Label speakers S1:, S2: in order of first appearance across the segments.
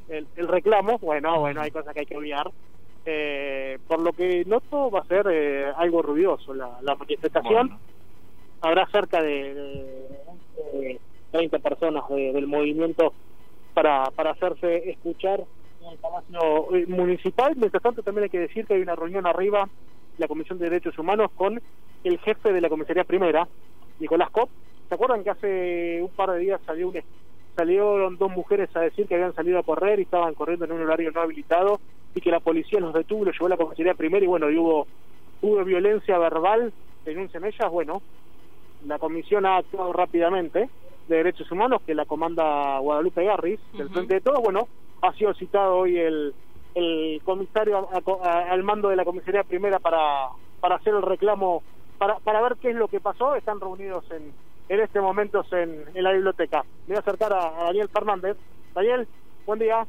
S1: el reclamo. Bueno, hay cosas que hay que obviar. Por lo que noto va a ser algo ruidoso la manifestación.
S2: Bueno.
S1: Habrá cerca de 30 personas del movimiento para hacerse escuchar en el Palacio Municipal. Mientras tanto, también hay que decir que hay una reunión arriba, la Comisión de Derechos Humanos, con el jefe de la Comisaría Primera, Nicolás Kopp. ¿Se acuerdan que hace un par de días salieron dos mujeres a decir que habían salido a correr y estaban corriendo en un horario no habilitado y que la policía los detuvo y los llevó a la Comisaría Primera y bueno, y hubo violencia verbal, denuncian ellas? Bueno, la comisión ha actuado rápidamente de Derechos Humanos, que la comanda Guadalupe Garris, del Frente de Todos. Bueno, ha sido citado hoy el comisario al mando de la Comisaría Primera para hacer el reclamo, para ver qué es lo que pasó. Están reunidos en este momento en la biblioteca. Me voy a acercar a Daniel Fernández. Daniel, buen día.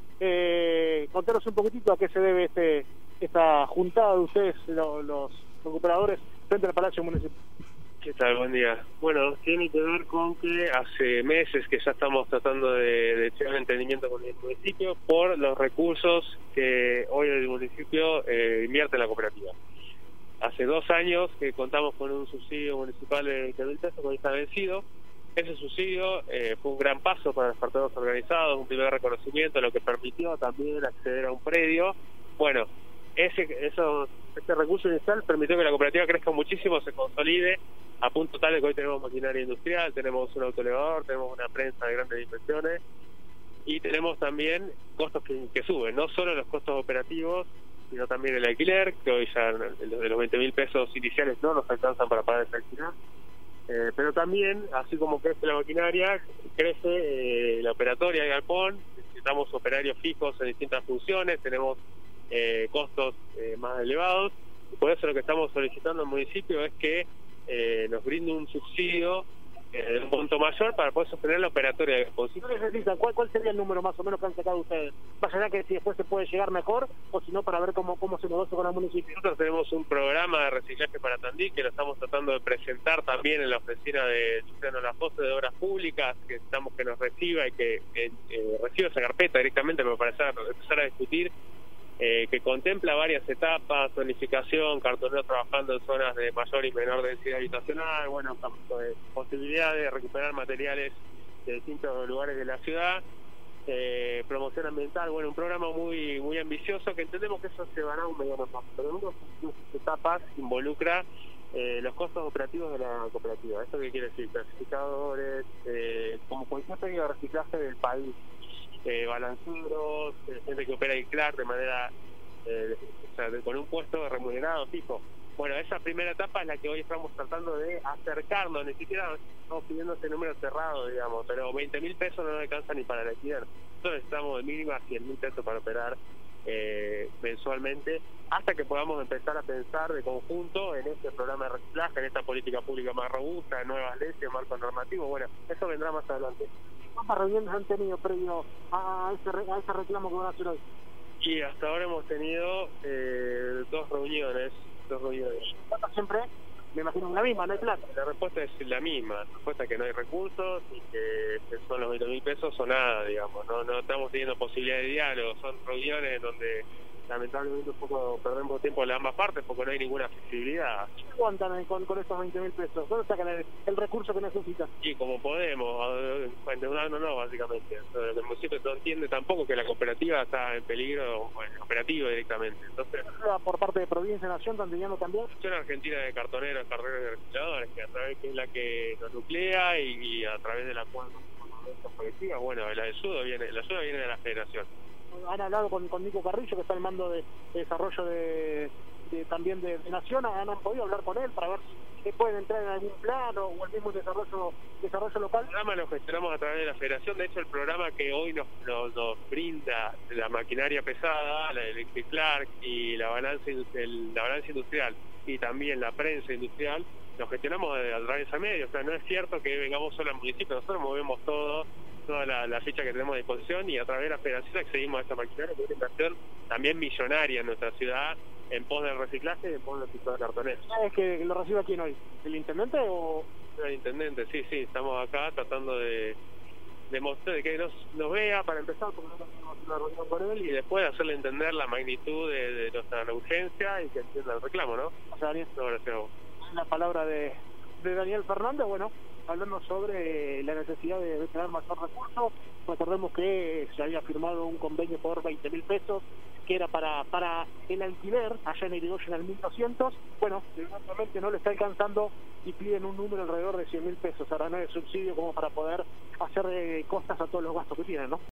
S1: Contanos un poquitito a qué se debe esta juntada de ustedes, los recuperadores, frente al Palacio Municipal.
S3: ¿Qué tal? Buen día. Bueno, tiene que ver con que hace meses que ya estamos tratando de llegar a entendimiento con el municipio por los recursos que hoy el municipio invierte en la cooperativa. Hace 2 años que contamos con un subsidio municipal de 20.000 pesos que hoy está vencido. Ese subsidio fue un gran paso para los partidos organizados, un primer reconocimiento, lo que permitió también acceder a un predio. Bueno, este recurso inicial permitió que la cooperativa crezca muchísimo, se consolide, a punto tal de que hoy tenemos maquinaria industrial, tenemos un autoelevador, tenemos una prensa de grandes dimensiones y tenemos también costos que suben, no solo los costos operativos, sino también el alquiler, que hoy ya de los 20.000 pesos iniciales no nos alcanzan para pagar ese alquiler. Pero también, así como crece la maquinaria, crece la operatoria de galpón, necesitamos operarios fijos en distintas funciones, tenemos costos más elevados, y por eso lo que estamos solicitando al municipio es que nos brinde un subsidio de un monto mayor para poder sostener la operatoria de galpón.
S1: Si no necesitan, ¿cuál sería el número más o menos que han sacado ustedes? Más allá que si después se puede llegar mejor, o si no, para ver cómo se negocia con el municipio.
S3: Nosotros tenemos un programa de reciclaje para Tandil que lo estamos tratando de presentar también en la oficina de Luciano Lafosse de Obras Públicas, que necesitamos que nos reciba y que reciba esa carpeta directamente para empezar a discutir, que contempla varias etapas: zonificación, cartonero trabajando en zonas de mayor y menor densidad habitacional, bueno, posibilidad de recuperar materiales de distintos lugares de la ciudad, promoción ambiental, bueno, un programa muy ambicioso que entendemos que eso se va a dar un mediano plazo, pero en una de sus etapas involucra los costos operativos de la cooperativa. ¿Esto qué quiere decir? Clasificadores, como cualquier pedido de reciclaje del país, balanceros, gente que opera el CLAR de manera, con un puesto remunerado fijo. Bueno, esa primera etapa es la que hoy estamos tratando de acercarnos, ni siquiera estamos pidiendo ese número cerrado, digamos, pero 20.000 pesos no nos alcanza ni para el alquiler. Nosotros necesitamos de mínima 100.000 pesos para operar mensualmente, hasta que podamos empezar a pensar de conjunto en este programa de reciclaje, en esta política pública más robusta, en nuevas leyes, marco normativo. Bueno, eso vendrá más adelante.
S1: ¿Cuántas reuniones han tenido previo a ese reclamo que van a hacer hoy?
S3: Y hasta ahora hemos tenido 2 reuniones.
S1: ¿Cuántas siempre? Me imagino la misma, no hay plata.
S3: La respuesta es la misma. La respuesta es que no hay recursos y que son los 20.000 pesos o nada, digamos. No estamos teniendo posibilidad de diálogo. Son reuniones donde lamentablemente un poco perdemos tiempo en ambas partes porque no hay ninguna accesibilidad.
S1: ¿Qué aguantan con estos 20.000 pesos? ¿Dónde sacan el recurso que necesitan?
S3: Y como podemos, no, básicamente. El municipio no entiende tampoco que la cooperativa está en peligro, operativo directamente. Entonces,
S1: por parte de Provincia Nación, Tandiliano también.
S3: La Asociación Argentina de Cartoneros, Carreros y Recicladores, que es la que nos nuclea y a través de la cual nos colectivas, bueno, la ayuda viene de la Federación.
S1: Han hablado con Nico Carrillo, que está al mando de desarrollo también de Nación. Han podido hablar con él para ver si pueden entrar en algún plan o el mismo desarrollo local.
S3: El programa lo gestionamos a través de la Federación. De hecho, el programa que hoy nos brinda la maquinaria pesada, la Electric Clark y la balanza industrial y también la prensa industrial, lo gestionamos a través de medios. O sea, no es cierto que vengamos solo al municipio, nosotros movemos toda la ficha que tenemos a disposición y a través de la Federación accedimos a esta maquinaria, que es una inversión también millonaria en nuestra ciudad en pos del reciclaje y en pos del ciclo de cartones.
S1: ¿Sabes que lo recibe quién hoy? ¿El intendente o...?
S3: El intendente, sí, estamos acá tratando de de que nos vea para empezar, porque no tenemos una reunión con él, y después hacerle entender la magnitud de nuestra urgencia y que entienda el reclamo, ¿no?
S1: O sea, Daniel,
S3: No, gracias a vos.
S1: la palabra de Daniel Fernández, bueno, hablando sobre la necesidad de tener mayor recursos. Recordemos que se había firmado un convenio por 20.000 pesos, que era para el alquiler, allá en Irigoyen al 1.200. Bueno, evidentemente no le está alcanzando y piden un número alrededor de 100.000 pesos. Ahora no es subsidio como para poder hacer costas a todos los gastos que tienen, ¿no?